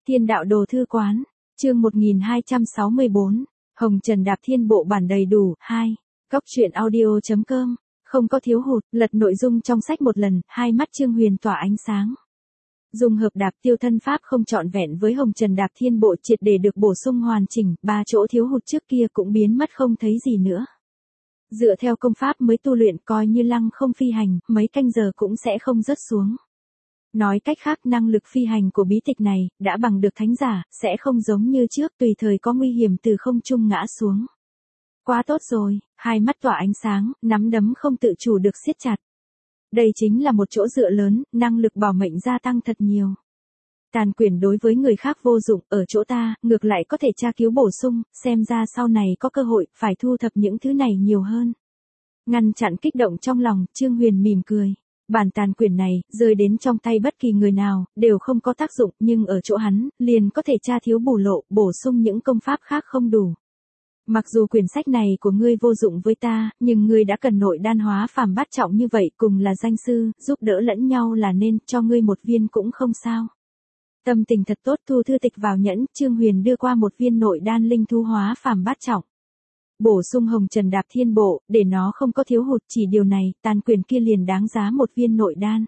Thiên đạo đồ thư quán, chương 1264, Hồng Trần Đạp Thiên Bộ bản đầy đủ, 2, Góc truyện audio.com, không có thiếu hụt, lật nội dung trong sách một lần, hai mắt Trương Huyền tỏa ánh sáng. Dùng hợp đạp tiêu thân pháp không trọn vẹn với Hồng Trần Đạp Thiên Bộ triệt để được bổ sung hoàn chỉnh, ba chỗ thiếu hụt trước kia cũng biến mất không thấy gì nữa. Dựa theo công pháp mới tu luyện coi như lăng không phi hành, mấy canh giờ cũng sẽ không rớt xuống. Nói cách khác năng lực phi hành của bí tịch này, đã bằng được thánh giả, sẽ không giống như trước tùy thời có nguy hiểm từ không trung ngã xuống. Quá tốt rồi, hai mắt tỏa ánh sáng, nắm đấm không tự chủ được siết chặt. Đây chính là một chỗ dựa lớn, năng lực bảo mệnh gia tăng thật nhiều. Tàn quyền đối với người khác vô dụng, ở chỗ ta, ngược lại có thể tra cứu bổ sung, xem ra sau này có cơ hội, phải thu thập những thứ này nhiều hơn. Ngăn chặn kích động trong lòng, Trương Huyền mỉm cười. Bản tàn quyền này, rơi đến trong tay bất kỳ người nào, đều không có tác dụng, nhưng ở chỗ hắn, liền có thể tra thiếu bù lộ, bổ sung những công pháp khác không đủ. Mặc dù quyển sách này của ngươi vô dụng với ta, nhưng ngươi đã cần nội đan hóa phàm bát trọng như vậy, cùng là danh sư, giúp đỡ lẫn nhau là nên, cho ngươi một viên cũng không sao. Tâm tình thật tốt thu thư tịch vào nhẫn, Trương Huyền đưa qua một viên nội đan linh thú hóa phàm bát trọng. Bổ sung Hồng Trần Đạp Thiên Bộ, để nó không có thiếu hụt, chỉ điều này, tàn quyền kia liền đáng giá một viên nội đan.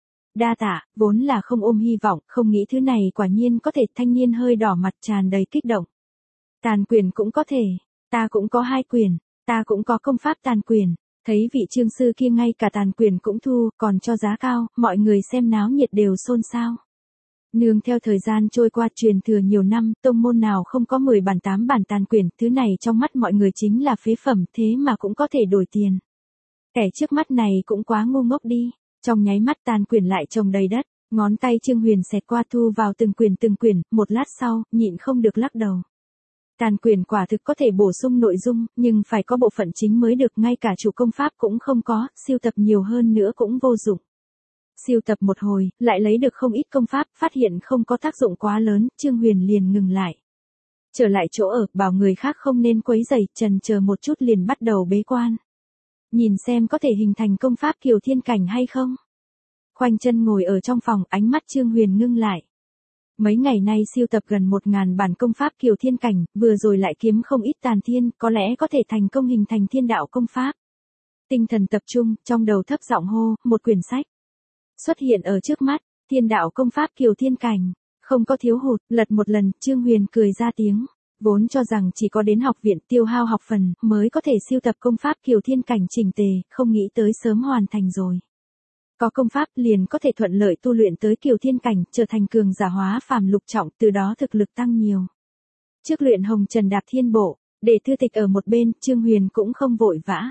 Đa tạ, vốn là không ôm hy vọng, không nghĩ thứ này quả nhiên có thể. Thanh niên hơi đỏ mặt tràn đầy kích động. Tàn quyền cũng có thể, ta cũng có 2 quyền, ta cũng có công pháp tàn quyền. Thấy vị Trương sư kia ngay cả tàn quyền cũng thu, còn cho giá cao, mọi người xem náo nhiệt đều xôn xao. Nương theo thời gian trôi qua truyền thừa nhiều năm, tông môn nào không có 10 bản 8 bản tàn quyền, thứ này trong mắt mọi người chính là phế phẩm, thế mà cũng có thể đổi tiền. Kẻ trước mắt này cũng quá ngu ngốc đi, trong nháy mắt tàn quyền lại trồng đầy đất, ngón tay Trương Huyền xẹt qua thu vào từng quyền, một lát sau, nhịn không được lắc đầu. Tàn quyền quả thực có thể bổ sung nội dung, nhưng phải có bộ phận chính mới được, ngay cả chủ công pháp cũng không có, siêu tập nhiều hơn nữa cũng vô dụng. Siêu tập một hồi, lại lấy được không ít công pháp, phát hiện không có tác dụng quá lớn, Trương Huyền liền ngừng lại. Trở lại chỗ ở, bảo người khác không nên quấy rầy, chần chờ một chút liền bắt đầu bế quan. Nhìn xem có thể hình thành công pháp Kiều Thiên Cảnh hay không. Khoanh chân ngồi ở trong phòng, ánh mắt Trương Huyền ngưng lại. Mấy ngày nay siêu tập gần 1000 bản công pháp Kiều Thiên Cảnh, vừa rồi lại kiếm không ít tàn thiên, có lẽ có thể thành công hình thành thiên đạo công pháp. Tinh thần tập trung, trong đầu thấp giọng hô, một quyển sách xuất hiện ở trước mắt, thiên đạo công pháp Kiều Thiên Cảnh, không có thiếu hụt, lật một lần, Trương Huyền cười ra tiếng, vốn cho rằng chỉ có đến học viện tiêu hao học phần, mới có thể siêu tập công pháp Kiều Thiên Cảnh chỉnh tề, không nghĩ tới sớm hoàn thành rồi. Có công pháp liền có thể thuận lợi tu luyện tới Kiều Thiên Cảnh, trở thành cường giả hóa phàm lục trọng, từ đó thực lực tăng nhiều. Trước luyện Hồng Trần Đạp Thiên Bộ, để thư tịch ở một bên, Trương Huyền cũng không vội vã.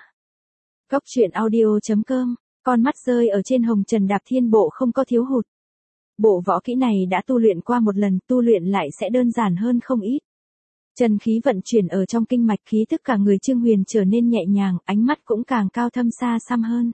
Góc truyện audio.com, con mắt rơi ở trên Hồng Trần Đạp Thiên Bộ không có thiếu hụt. Bộ võ kỹ này đã tu luyện qua một lần, tu luyện lại sẽ đơn giản hơn không ít. Chân khí vận chuyển ở trong kinh mạch, khí tức cả người Trương Huyền trở nên nhẹ nhàng, ánh mắt cũng càng cao thâm xa xăm hơn.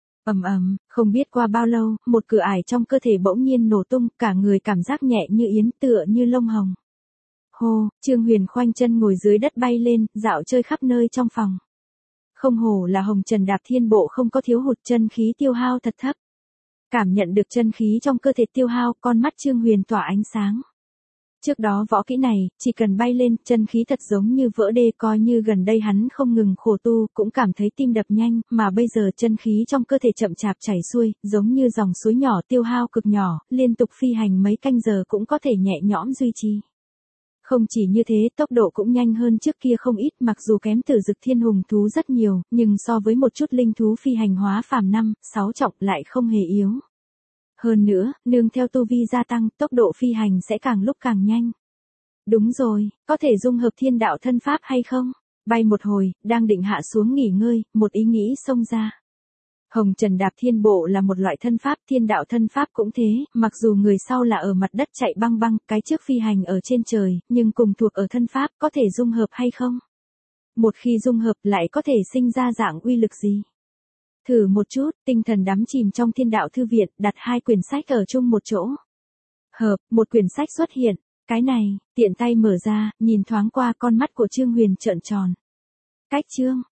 Không biết qua bao lâu, một cửa ải trong cơ thể bỗng nhiên nổ tung, cả người cảm giác nhẹ như yến, tựa như lông hồng. Hô, Trương Huyền khoanh chân ngồi dưới đất bay lên, dạo chơi khắp nơi trong phòng. Không hổ là Hồng Trần Đạp Thiên Bộ không có thiếu hụt, chân khí tiêu hao thật thấp. Cảm nhận được chân khí trong cơ thể tiêu hao, con mắt Trương Huyền tỏa ánh sáng. Trước đó võ kỹ này, chỉ cần bay lên, chân khí thật giống như vỡ đê, coi như gần đây hắn không ngừng khổ tu, cũng cảm thấy tim đập nhanh, mà bây giờ chân khí trong cơ thể chậm chạp chảy xuôi, giống như dòng suối nhỏ tiêu hao cực nhỏ, liên tục phi hành mấy canh giờ cũng có thể nhẹ nhõm duy trì. Không chỉ như thế, tốc độ cũng nhanh hơn trước kia không ít, mặc dù kém Tử Dực Thiên Hùng thú rất nhiều, nhưng so với một chút linh thú phi hành hóa phàm 5, 6 trọng lại không hề yếu. Hơn nữa, nương theo tu vi gia tăng, tốc độ phi hành sẽ càng lúc càng nhanh. Đúng rồi, có thể dung hợp thiên đạo thân pháp hay không? Bay một hồi, đang định hạ xuống nghỉ ngơi, một ý nghĩ xông ra. Hồng Trần Đạp Thiên Bộ là một loại thân pháp, thiên đạo thân pháp cũng thế, mặc dù người sau là ở mặt đất chạy băng băng, cái trước phi hành ở trên trời, nhưng cùng thuộc ở thân pháp, có thể dung hợp hay không? Một khi dung hợp lại có thể sinh ra dạng uy lực gì? Thử một chút, tinh thần đắm chìm trong thiên đạo thư viện, đặt 2 quyển sách ở chung một chỗ. Hợp, một quyển sách xuất hiện, cái này, tiện tay mở ra, nhìn thoáng qua, con mắt của Trương Huyền trợn tròn. Cách chương,